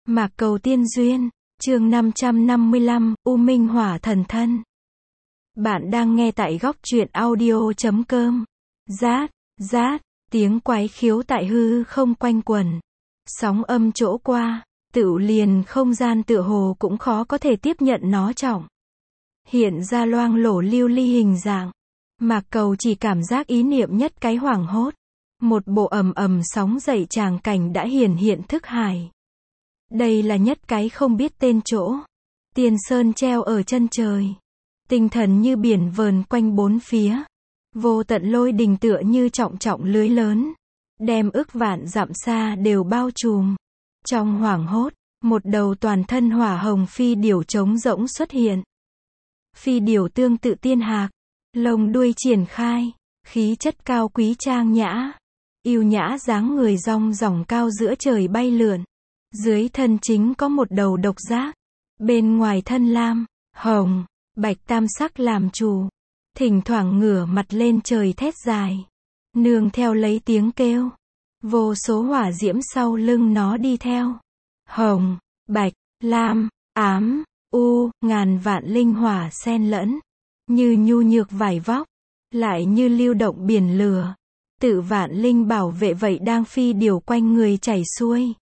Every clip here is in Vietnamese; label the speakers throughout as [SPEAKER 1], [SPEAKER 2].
[SPEAKER 1] Mạc Cầu Tiên Duyên, chương 555, U Minh Hỏa Thần Thân. Bạn đang nghe tại góc truyện audio.com. Rát, rát, tiếng quái khiếu tại hư không quanh quẩn. Sóng âm chỗ qua, tựu liền không gian tựa hồ cũng khó có thể tiếp nhận nó trọng. Hiện ra loang lổ lưu ly hình dạng. Mạc Cầu chỉ cảm giác ý niệm nhất cái hoảng hốt. Một bộ ầm ầm sóng dậy tràng cảnh đã hiển hiện thức hải. Đây là nhất cái không biết tên chỗ. Tiên sơn treo ở chân trời. Tinh thần như biển vờn quanh bốn phía. Vô tận lôi đình tựa như trọng trọng lưới lớn. Đem ức vạn dặm xa đều bao trùm. Trong hoảng hốt, một đầu toàn thân hỏa hồng phi điểu trống rỗng xuất hiện. Phi điểu tương tự tiên hạc. Lông đuôi triển khai. Khí chất cao quý trang nhã. Yêu nhã dáng người rong ròng cao giữa trời bay lượn. Dưới thân chính có một đầu độc giác. Bên ngoài thân lam, hồng, bạch tam sắc làm chủ. Thỉnh thoảng ngửa mặt lên trời thét dài. Nương theo lấy tiếng kêu. Vô số hỏa diễm sau lưng nó đi theo. Hồng, bạch, lam, ám, u, ngàn vạn linh hỏa xen lẫn. Như nhu nhược vải vóc. Lại như lưu động biển lửa. Tự vạn linh bảo vệ vậy đang phi điều quanh người chảy xuôi.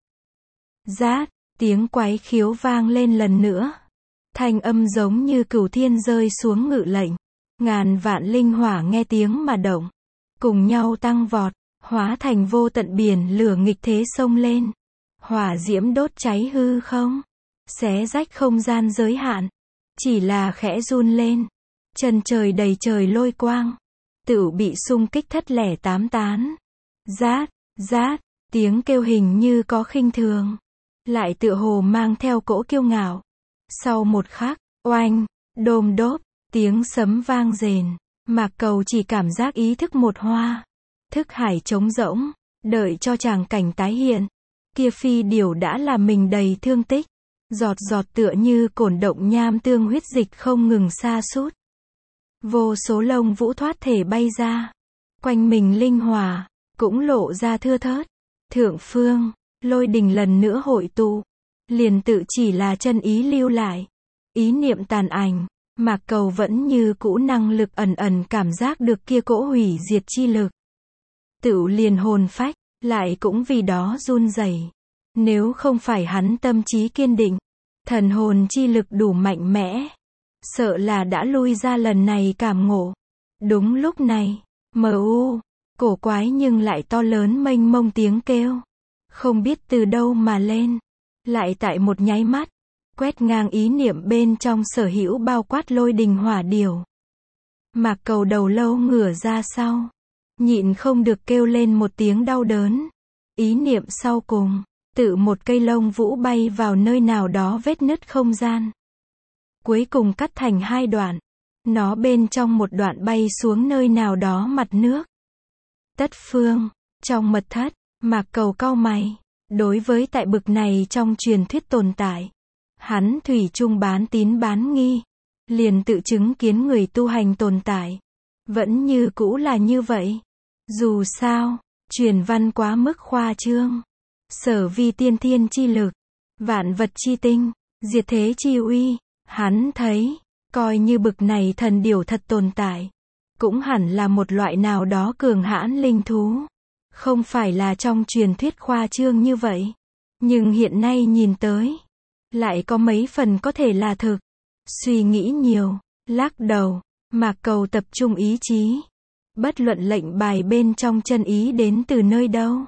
[SPEAKER 1] Rát, tiếng quái khiếu vang lên lần nữa. Thanh âm giống như cửu thiên rơi xuống ngự lệnh. Ngàn vạn linh hỏa nghe tiếng mà động. Cùng nhau tăng vọt, hóa thành vô tận biển lửa nghịch thế xông lên. Hỏa diễm đốt cháy hư không. Xé rách không gian giới hạn. Chỉ là khẽ run lên. Chân trời đầy trời lôi quang. Tựu bị xung kích thất lẻ tám tán. Rát, rát, tiếng kêu hình như có khinh thường. Lại tựa hồ mang theo cỗ kiêu ngạo. Sau một khắc, oanh, đôm đốp, tiếng sấm vang rền. Mạc Cầu chỉ cảm giác ý thức một hoa. Thức hải trống rỗng, đợi cho tràng cảnh tái hiện. Kia phi điểu đã làm mình đầy thương tích. Giọt giọt tựa như cổn động nham tương huyết dịch không ngừng sa sút. Vô số lông vũ thoát thể bay ra. Quanh mình linh hỏa, cũng lộ ra thưa thớt. Thượng phương, lôi đình lần nữa hội tụ. Liền tự chỉ là chân ý lưu lại. Ý niệm tàn ảnh, Mạc Cầu vẫn như cũ năng lực ẩn ẩn cảm giác được kia cỗ hủy diệt chi lực. Tựu liền hồn phách, lại cũng vì đó run rẩy. Nếu không phải hắn tâm trí kiên định, thần hồn chi lực đủ mạnh mẽ. Sợ là đã lui ra lần này cảm ngộ. Đúng lúc này, mu, cổ quái nhưng lại to lớn mênh mông tiếng kêu. Không biết từ đâu mà lên. Lại tại một nháy mắt, quét ngang ý niệm bên trong sở hữu bao quát lôi đình hỏa điểu. Mạc Cầu đầu lâu ngửa ra sau. Nhịn không được kêu lên một tiếng đau đớn. Ý niệm sau cùng, tự một cây lông vũ bay vào nơi nào đó vết nứt không gian. Cuối cùng cắt thành hai đoạn. Nó bên trong một đoạn bay xuống nơi nào đó mặt nước. Tất phương, trong mật thất, Mạc Cầu cau mày. Đối với tại bực này trong truyền thuyết tồn tại, hắn thủy chung bán tín bán nghi. Liền tự chứng kiến người tu hành tồn tại. Vẫn như cũ là như vậy. Dù sao, truyền văn quá mức khoa trương. Sở vi tiên thiên chi lực, vạn vật chi tinh, diệt thế chi uy. Hắn thấy, coi như bực này thần điểu thật tồn tại, cũng hẳn là một loại nào đó cường hãn linh thú. Không phải là trong truyền thuyết khoa trương như vậy. Nhưng hiện nay nhìn tới, lại có mấy phần có thể là thực. Suy nghĩ nhiều, lắc đầu, Mạc Cầu tập trung ý chí. Bất luận lệnh bài bên trong chân ý đến từ nơi đâu.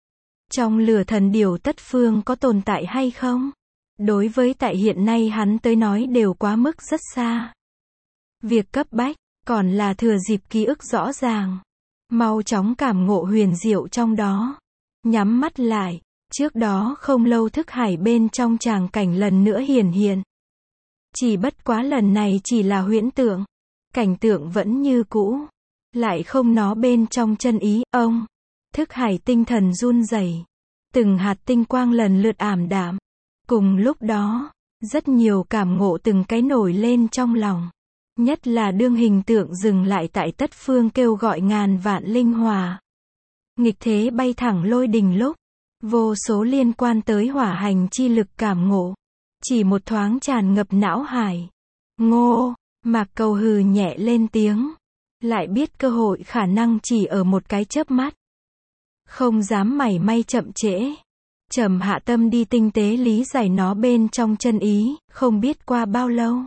[SPEAKER 1] Trong lửa thần điểu tất phương có tồn tại hay không? Đối với tại hiện nay hắn tới nói đều quá mức rất xa. Việc cấp bách, còn là thừa dịp ký ức rõ ràng. Mau chóng cảm ngộ huyền diệu trong đó. Nhắm mắt lại, trước đó không lâu thức hải bên trong tràng cảnh lần nữa hiển hiện. Chỉ bất quá lần này chỉ là huyễn tượng. Cảnh tượng vẫn như cũ. Lại không nó bên trong chân ý, ông. Thức hải tinh thần run rẩy. Từng hạt tinh quang lần lượt ảm đạm. Cùng lúc đó, rất nhiều cảm ngộ từng cái nổi lên trong lòng. Nhất là đương hình tượng dừng lại tại tất phương kêu gọi ngàn vạn linh hỏa. Nghịch thế bay thẳng lôi đình lúc. Vô số liên quan tới hỏa hành chi lực cảm ngộ. Chỉ một thoáng tràn ngập não hải. Ngô, Mạc Cầu hừ nhẹ lên tiếng. Lại biết cơ hội khả năng chỉ ở một cái chớp mắt. Không dám mảy may chậm trễ. Trầm hạ tâm đi tinh tế lý giải nó bên trong chân ý, không biết qua bao lâu.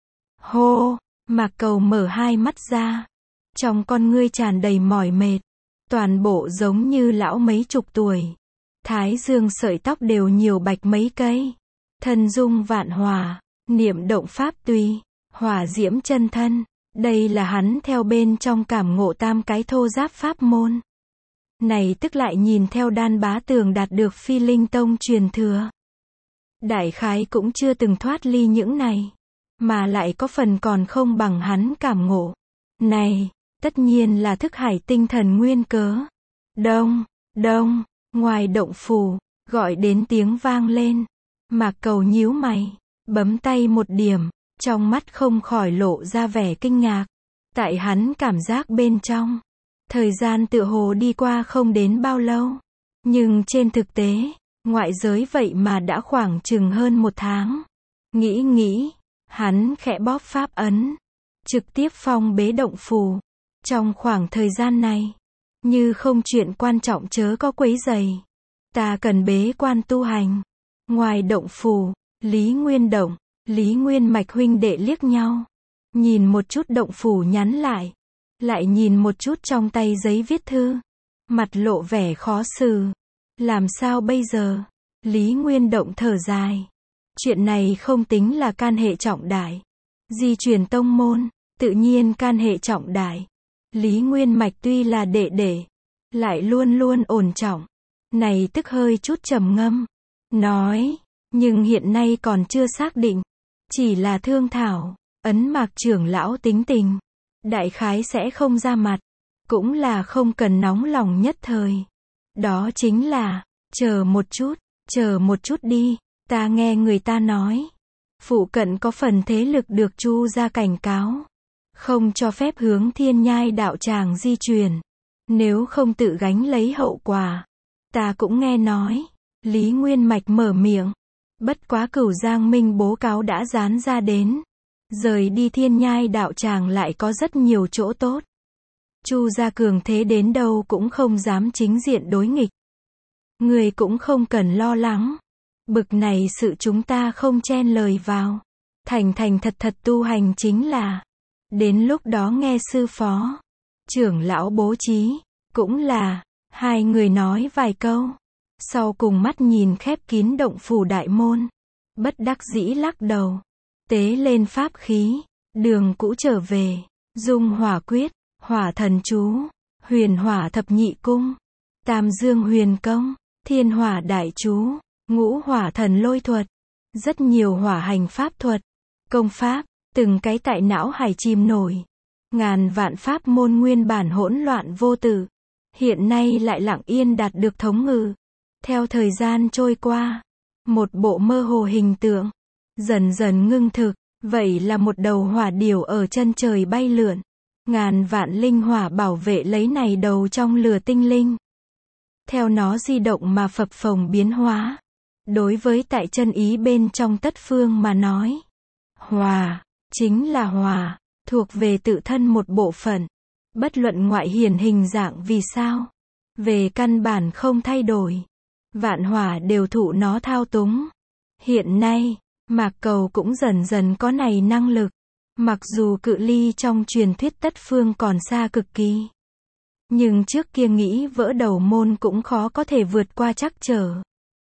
[SPEAKER 1] Hô, Mạc Cầu mở hai mắt ra. Trong con ngươi tràn đầy mỏi mệt. Toàn bộ giống như lão mấy chục tuổi. Thái dương sợi tóc đều nhiều bạch mấy cây. Thân dung vạn hòa, niệm động pháp tùy, hỏa diễm chân thân. Đây là hắn theo bên trong cảm ngộ tam cái thô giáp pháp môn. Này tức lại nhìn theo Đan Bá Tường đạt được Phi Linh Tông truyền thừa. Đại khái cũng chưa từng thoát ly những này. Mà lại có phần còn không bằng hắn cảm ngộ. Này, tất nhiên là thức hải tinh thần nguyên cớ. Đông, đông, ngoài động phủ, gọi đến tiếng vang lên. Mạc Cầu nhíu mày, bấm tay một điểm, trong mắt không khỏi lộ ra vẻ kinh ngạc. Tại hắn cảm giác bên trong, thời gian tựa hồ đi qua không đến bao lâu. Nhưng trên thực tế, ngoại giới vậy mà đã khoảng chừng hơn một tháng. Nghĩ, hắn khẽ bóp pháp ấn, trực tiếp phong bế động phủ. Trong khoảng thời gian này, như không chuyện quan trọng chớ có quấy rầy. Ta cần bế quan tu hành. Ngoài động phủ, Lý Nguyên Động, Lý Nguyên Mạch huynh đệ liếc nhau. Nhìn một chút động phủ nhắn lại. Lại nhìn một chút trong tay giấy viết thư. Mặt lộ vẻ khó xử. Làm sao bây giờ? Lý Nguyên Động thở dài. Chuyện này không tính là can hệ trọng đại. Di truyền tông môn, tự nhiên can hệ trọng đại. Lý Nguyên Mạch tuy là đệ đệ, lại luôn luôn ổn trọng. Này tức hơi chút trầm ngâm. Nói, nhưng hiện nay còn chưa xác định. Chỉ là thương thảo, ấn Mạc trưởng lão tính tình. Đại khái sẽ không ra mặt. Cũng là không cần nóng lòng nhất thời. Đó chính là, chờ một chút đi. Ta nghe người ta nói. Phụ cận có phần thế lực được Chu ra cảnh cáo. Không cho phép hướng Thiên Nhai đạo tràng di chuyển. Nếu không tự gánh lấy hậu quả. Ta cũng nghe nói. Lý Nguyên Mạch mở miệng. Bất quá Cửu Giang Minh bố cáo đã dán ra đến. Rời đi Thiên Nhai đạo tràng lại có rất nhiều chỗ tốt. Chu gia cường thế đến đâu cũng không dám chính diện đối nghịch. Người cũng không cần lo lắng. Bực này sự chúng ta không chen lời vào. Thành thật tu hành chính là. Đến lúc đó nghe sư phó, trưởng lão bố trí, cũng là. Hai người nói vài câu. Sau cùng mắt nhìn khép kín động phủ đại môn. Bất đắc dĩ lắc đầu. Tế lên pháp khí. Đường cũ trở về. Dung hỏa quyết, hỏa thần chú, huyền hỏa thập nhị cung, tam dương huyền công, thiên hỏa đại chú, ngũ hỏa thần lôi thuật. Rất nhiều hỏa hành pháp thuật, công pháp, từng cái tại não hải chìm nổi. Ngàn vạn pháp môn nguyên bản hỗn loạn vô tử. Hiện nay lại lặng yên đạt được thống ngự. Theo thời gian trôi qua, một bộ mơ hồ hình tượng, dần dần ngưng thực. Vậy là một đầu hỏa điểu ở chân trời bay lượn. Ngàn vạn linh hỏa bảo vệ lấy này đầu trong lửa tinh linh. Theo nó di động mà phập phồng biến hóa. Đối với tại chân ý bên trong tất phương mà nói. Hỏa, chính là hỏa, thuộc về tự thân một bộ phận. Bất luận ngoại hiển hình dạng vì sao. Về căn bản không thay đổi. Vạn hỏa đều thụ nó thao túng. Hiện nay, Mạc Cầu cũng dần dần có này năng lực. Mặc dù cự ly trong truyền thuyết tất phương còn xa cực kỳ. Nhưng trước kia nghĩ vỡ đầu môn cũng khó có thể vượt qua trắc trở.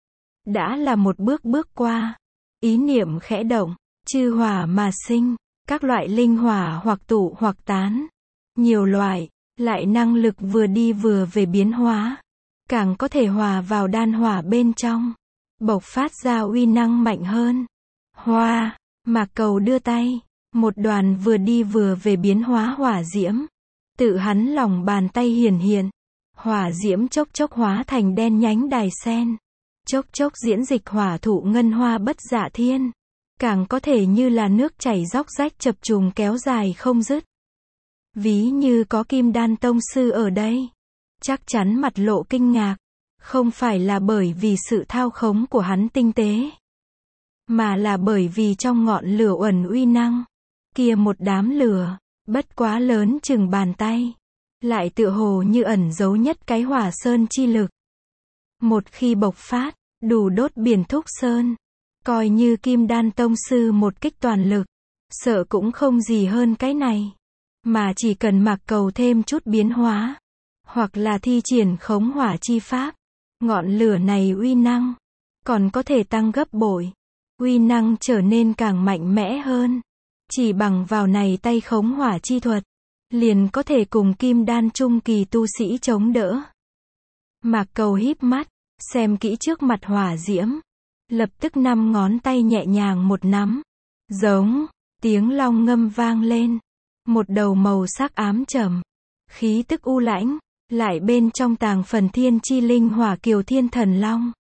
[SPEAKER 1] Đã là một bước qua. Ý niệm khẽ động, chư hỏa mà sinh. Các loại linh hỏa hoặc tụ hoặc tán. Nhiều loại, lại năng lực vừa đi vừa về biến hóa. Càng có thể hòa vào đan hỏa bên trong. Bộc phát ra uy năng mạnh hơn. Hoa, Mạc Cầu đưa tay. Một đoàn vừa đi vừa về biến hóa hỏa diễm. Tự hắn lòng bàn tay hiện. Hỏa diễm chốc hóa thành đen nhánh đài sen. Chốc diễn dịch hỏa thụ ngân hoa bất dạ thiên. Càng có thể như là nước chảy róc rách chập trùng kéo dài không dứt. Ví như có Kim Đan tông sư ở đây. Chắc chắn mặt lộ kinh ngạc. Không phải là bởi vì sự thao khống của hắn tinh tế, mà là bởi vì trong ngọn lửa uẩn uy năng kia một đám lửa, bất quá lớn chừng bàn tay, lại tựa hồ như ẩn giấu nhất cái hỏa sơn chi lực. Một khi bộc phát, đủ đốt biển thúc sơn. Coi như Kim Đan tông sư một kích toàn lực, sợ cũng không gì hơn cái này. Mà chỉ cần Mạc Cầu thêm chút biến hóa, hoặc là thi triển khống hỏa chi pháp, ngọn lửa này uy năng còn có thể tăng gấp bội, uy năng trở nên càng mạnh mẽ hơn. Chỉ bằng vào này tay khống hỏa chi thuật, liền có thể cùng Kim Đan trung kỳ tu sĩ chống đỡ. Mạc Cầu híp mắt, xem kỹ trước mặt hỏa diễm, lập tức 5 ngón tay nhẹ nhàng một nắm, giống, tiếng long ngâm vang lên, một đầu màu sắc ám trầm, khí tức u lãnh, lại bên trong tàng phần thiên chi linh hỏa kiều thiên thần long.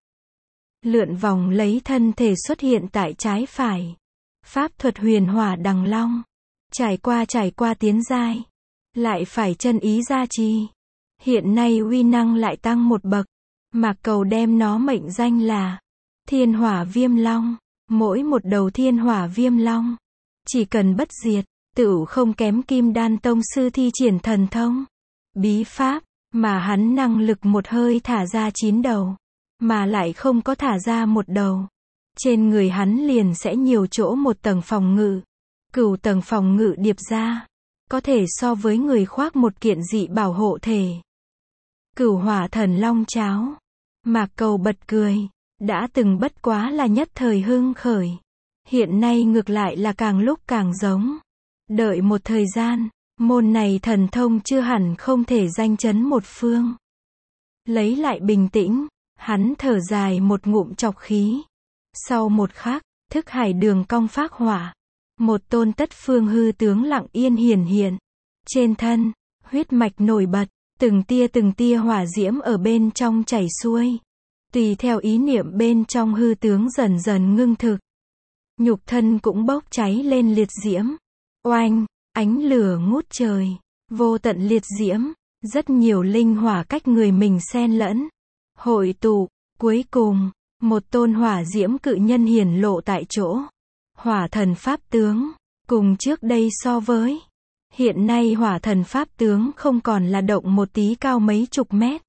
[SPEAKER 1] Lượn vòng lấy thân thể xuất hiện tại trái phải. Pháp thuật huyền hỏa đằng long. Trải qua tiến giai. Lại phải chân ý gia trì. Hiện nay uy năng lại tăng một bậc. Mạc Cầu đem nó mệnh danh là Thiên Hỏa Viêm Long. Mỗi một đầu Thiên Hỏa Viêm Long, chỉ cần bất diệt, tựu không kém Kim Đan tông sư thi triển thần thông, bí pháp, mà hắn năng lực một hơi thả ra 9 đầu, mà lại không có thả ra một đầu. Trên người hắn liền sẽ nhiều chỗ một tầng phòng ngự. Cửu tầng phòng ngự điệp ra, có thể so với người khoác một kiện dị bảo hộ thể. Cửu hỏa thần long cháo. Mạc Cầu bật cười. Đã từng bất quá là nhất thời hưng khởi. Hiện nay ngược lại là càng lúc càng giống. Đợi một thời gian, môn này thần thông chưa hẳn không thể danh chấn một phương. Lấy lại bình tĩnh, hắn thở dài một ngụm trọc khí. Sau một khắc, thức hải đường cong phác hỏa. Một tôn tất phương hư tướng lặng yên hiển hiện. Trên thân, huyết mạch nổi bật, từng tia hỏa diễm ở bên trong chảy xuôi. Tùy theo ý niệm bên trong hư tướng dần dần ngưng thực. Nhục thân cũng bốc cháy lên liệt diễm. Oanh, ánh lửa ngút trời. Vô tận liệt diễm. Rất nhiều linh hỏa cách người mình xen lẫn. Hội tụ, cuối cùng, một tôn hỏa diễm cự nhân hiển lộ tại chỗ. Hỏa thần pháp tướng. Cùng trước đây so với. Hiện nay hỏa thần pháp tướng không còn là động một tí cao mấy chục mét.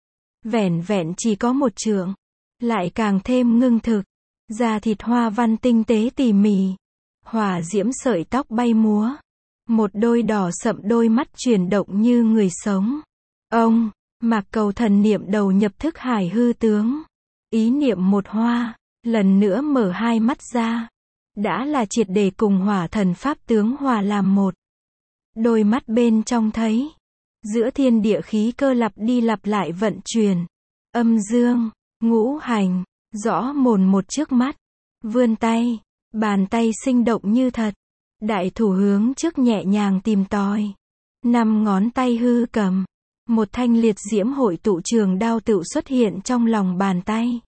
[SPEAKER 1] Vẻn vẹn chỉ có một trượng. Lại càng thêm ngưng thực. Da thịt hoa văn tinh tế tỉ mỉ. Hỏa diễm sợi tóc bay múa. Một đôi đỏ sậm đôi mắt chuyển động như người sống. Ông, Mạc Cầu thần niệm đầu nhập thức hải hư tướng. Ý niệm một hoa, lần nữa mở hai mắt ra. Đã là triệt để cùng hỏa thần pháp tướng hòa làm một. Đôi mắt bên trong thấy. Giữa thiên địa khí cơ lặp đi lặp lại vận chuyển. Âm dương, ngũ hành, rõ mồn một trước mắt. Vươn tay, bàn tay sinh động như thật. Đại thủ hướng trước nhẹ nhàng tìm tòi. 5 ngón tay hư cầm. Một thanh liệt diễm hội tụ trường đao tựu xuất hiện trong lòng bàn tay.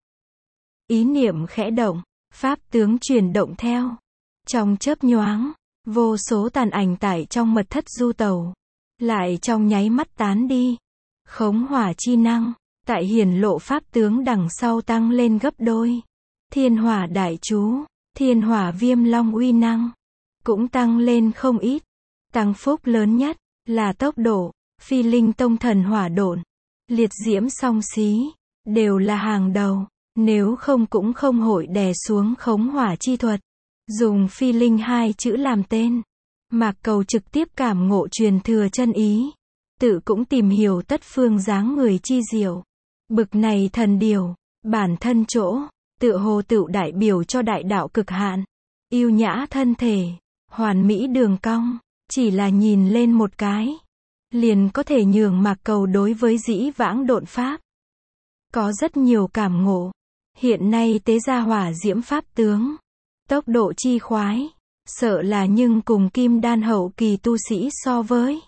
[SPEAKER 1] Ý niệm khẽ động, pháp tướng chuyển động theo. Trong chớp nhoáng, vô số tàn ảnh tại trong mật thất du tẩu. Lại trong nháy mắt tán đi. Khống hỏa chi năng, tại hiển lộ pháp tướng đằng sau tăng lên gấp đôi. Thiên hỏa đại chú, thiên hỏa viêm long uy năng, cũng tăng lên không ít. Tăng phúc lớn nhất, là tốc độ. Phi linh tông thần hỏa độn, liệt diễm song xí, đều là hàng đầu. Nếu không cũng không hội đè xuống khống hỏa chi thuật. Dùng phi linh 2 chữ làm tên. Mạc Cầu trực tiếp cảm ngộ truyền thừa chân ý. Tự cũng tìm hiểu tất phương dáng người chi diệu. Bực này thần điều, bản thân chỗ, tự hồ tựu đại biểu cho đại đạo cực hạn. Yêu nhã thân thể, hoàn mỹ đường cong, chỉ là nhìn lên một cái. Liền có thể nhường Mạc Cầu đối với dĩ vãng độn pháp. Có rất nhiều cảm ngộ. Hiện nay tế ra hỏa diễm pháp tướng. Tốc độ chi khoái. Sợ là nhưng cùng kim đan hậu kỳ tu sĩ so với.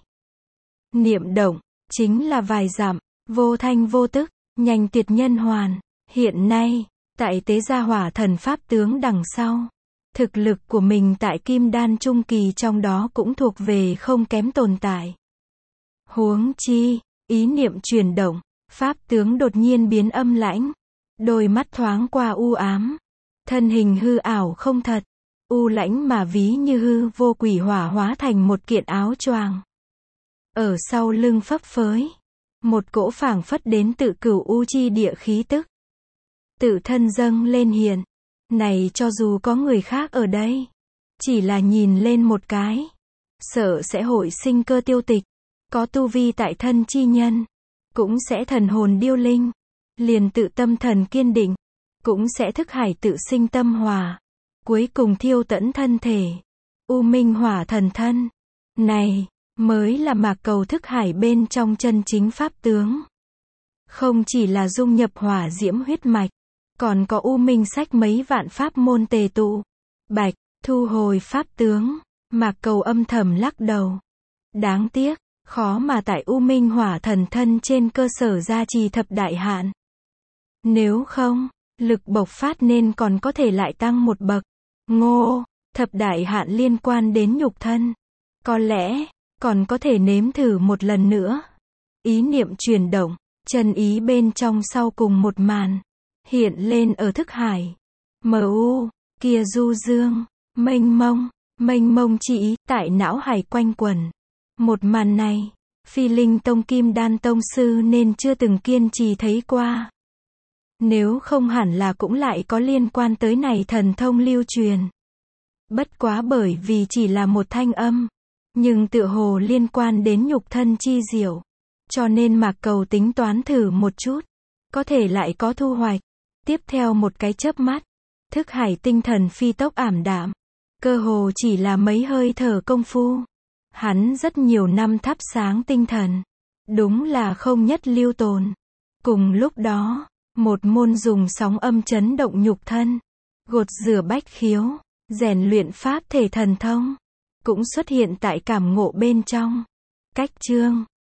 [SPEAKER 1] Niệm động, chính là vài dặm, vô thanh vô tức, nhanh tuyệt nhân hoàn. Hiện nay, tại tế gia hỏa thần pháp tướng đằng sau. Thực lực của mình tại kim đan trung kỳ trong đó cũng thuộc về không kém tồn tại. Huống chi, ý niệm chuyển động, Pháp tướng đột nhiên biến âm lãnh, đôi mắt thoáng qua u ám, thân hình hư ảo không thật, u lãnh mà ví như hư vô quỷ hỏa hóa thành một kiện áo choàng. Ở sau lưng phấp phới, một cỗ phảng phất đến tự cửu u chi địa khí tức. Tự thân dâng lên hiện, này cho dù có người khác ở đây, chỉ là nhìn lên một cái, sợ sẽ hội sinh cơ tiêu tịch, có tu vi tại thân chi nhân, cũng sẽ thần hồn điêu linh, liền tự tâm thần kiên định, cũng sẽ thức hải tự sinh tâm hòa, cuối cùng thiêu tẫn thân thể. U minh hỏa thần thân, này mới là mạc cầu thức hải bên trong chân chính pháp tướng. Không chỉ là dung nhập hỏa diễm huyết mạch, còn có u minh sách mấy vạn pháp môn tề tụ. Bạch, thu hồi pháp tướng, mạc cầu âm thầm lắc đầu. Đáng tiếc, khó mà tại u minh hỏa thần thân trên cơ sở gia trì thập đại hạn. Nếu không, lực bộc phát nên còn có thể lại tăng một bậc. Ngô, thập đại hạn liên quan đến nhục thân. Có lẽ, còn có thể nếm thử một lần nữa. Ý niệm chuyển động, chân ý bên trong sau cùng một màn, hiện lên ở thức hải. MU, kia du dương, mênh mông chi ý, tại não hải quanh quẩn. Một màn này, Phi Linh Tông Kim Đan Tông Sư nên chưa từng kiên trì thấy qua. Nếu không hẳn là cũng lại có liên quan tới này thần thông lưu truyền. Bất quá bởi vì chỉ là một thanh âm, nhưng tựa hồ liên quan đến nhục thân chi diệu, cho nên mạc cầu tính toán thử một chút, có thể lại có thu hoạch. Tiếp theo một cái chớp mắt, thức hải tinh thần phi tốc ảm đạm, cơ hồ chỉ là mấy hơi thở công phu. Hắn rất nhiều năm thắp sáng tinh thần, đúng là không nhất lưu tồn. Cùng lúc đó, một môn dùng sóng âm chấn động nhục thân, gột rửa bách khiếu, rèn luyện pháp thể thần thông, cũng xuất hiện tại cảm ngộ bên trong. Cách chương